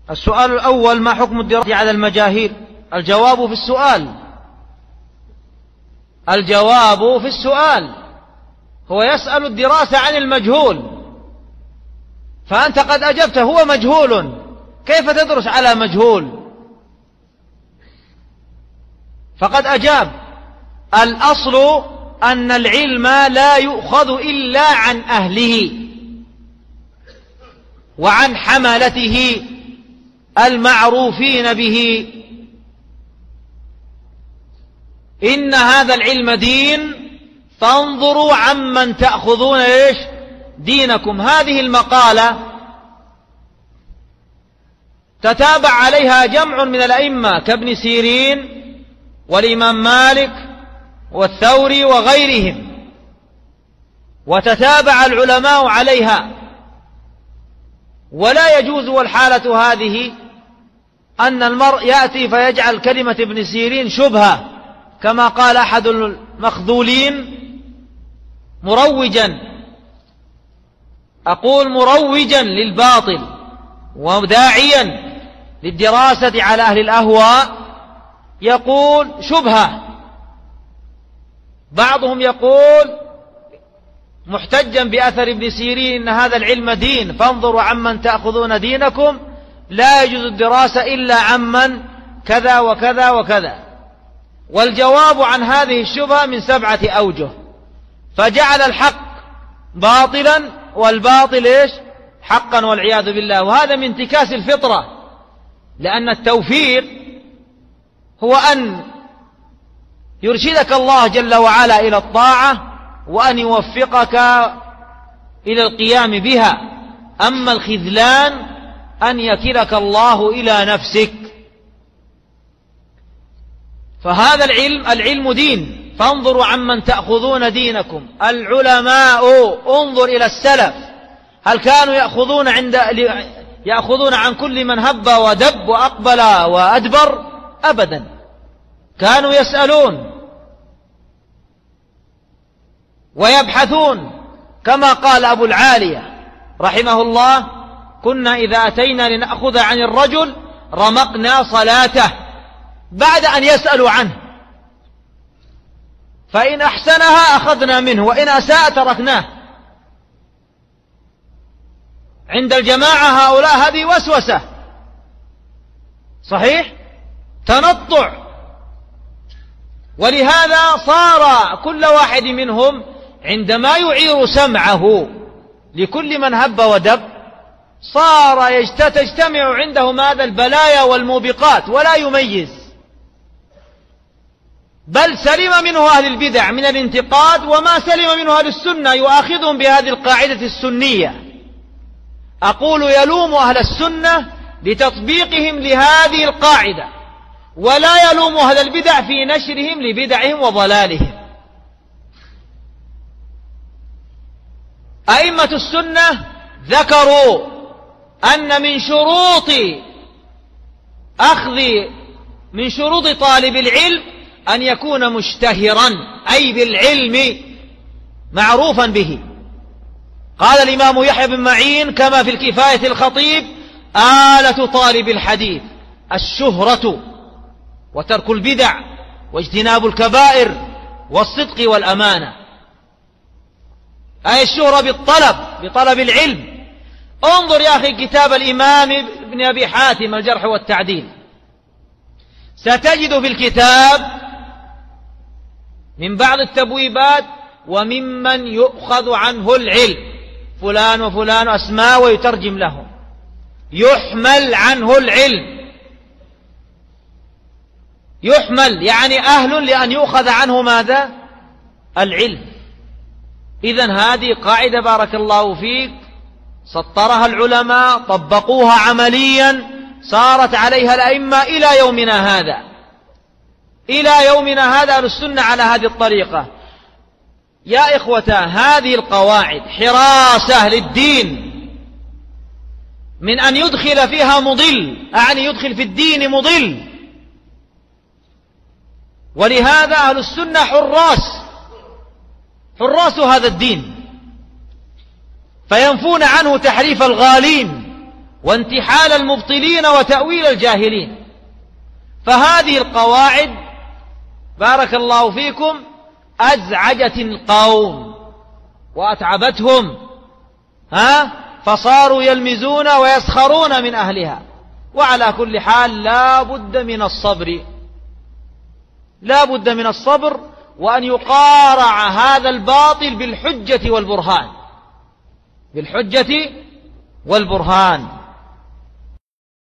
السؤال الأول: ما حكم الدراسة على المجاهيل؟ الجواب في السؤال هو يسأل الدراسة عن المجهول، فأنت قد أجبت هو مجهول، كيف تدرس على مجهول؟ فقد أجاب: الأصل أن العلم لا يؤخذ إلا عن أهله وعن حملته المعروفين به. إن هذا العلم دين فانظروا عمن تأخذون دينكم. هذه المقالة تتابع عليها جمع من الأئمة كابن سيرين والإمام مالك والثوري وغيرهم، وتتابع العلماء عليها. ولا يجوز والحالة هذه أن المرء يأتي فيجعل كلمة ابن سيرين شبهة، كما قال أحد المخذولين مروجا، أقول مروجا للباطل وداعيا للدراسة على أهل الأهواء، يقول شبهة. بعضهم يقول محتجا بأثر ابن سيرين: إن هذا العلم دين فانظروا عمن تأخذون دينكم، لا يجوز الدراسة إلا عمن كذا وكذا وكذا. والجواب عن هذه الشبهة من 7 أوجه، فجعل الحق باطلا والباطل حقا والعياذ بالله. وهذا من انتكاس الفطرة، لأن التوفيق هو أن يرشدك الله جل وعلا إلى الطاعة وأن يوفقك إلى القيام بها. أما الخذلان أن يكلك الله إلى نفسك. فهذا العلم دين، فانظروا عمن تأخذون دينكم. العلماء انظر إلى السلف، هل كانوا يأخذون عن كل من هب ودب وأقبل وأدبر؟ أبدا، كانوا يسألون ويبحثون، كما قال أبو العالية رحمه الله: كنا إذا أتينا لنأخذ عن الرجل رمقنا صلاته بعد أن يسألوا عنه، فإن أحسنها أخذنا منه وإن أساء تركناه. عند الجماعة هؤلاء هذه وسوسة، صحيح، تنطع. ولهذا صار كل واحد منهم عندما يعير سمعه لكل من هب ودب صار تجتمع عنده ماذا؟ البلايا والموبقات، ولا يميز. بل سلم منه أهل البدع من الانتقاد، وما سلم منه أهل السنة يؤاخذهم بهذه القاعدة السنية. أقول يلوم أهل السنة لتطبيقهم لهذه القاعدة، ولا يلوم أهل البدع في نشرهم لبدعهم وضلالهم. أئمة السنة ذكروا أن من شروط طالب العلم أن يكون مشتهرا، أي بالعلم معروفا به. قال الإمام يحيى بن معين كما في الكفاية الخطيب: آلة طالب الحديث الشهرة وترك البدع واجتناب الكبائر والصدق والأمانة. أي الشهرة بطلب العلم. انظر يا أخي كتاب الإمام ابن أبي حاتم الجرح والتعديل، ستجد في الكتاب من بعض التبويبات: وممن يؤخذ عنه العلم فلان وفلان أسماء ويترجم لهم، يحمل عنه العلم. يحمل يعني أهل لأن يؤخذ عنه ماذا؟ العلم. إذن هذه قاعدة بارك الله فيك سطرها العلماء، طبقوها عمليا، صارت عليها الأئمة إلى يومنا هذا أهل السنة على هذه الطريقة. يا إخوة، هذه القواعد حراسة للدين من أن يدخل فيها مضل، أعني يدخل في الدين مضل. ولهذا أهل السنة حراس هذا الدين، فينفون عنه تحريف الغالين وانتحال المبطلين وتأويل الجاهلين. فهذه القواعد بارك الله فيكم أزعجت القوم وأتعبتهم، فصاروا يلمزون ويسخرون من أهلها. وعلى كل حال لا بد من الصبر، لا بد من الصبر، وأن يقارع هذا الباطل بالحجة والبرهان، بالحجة والبرهان.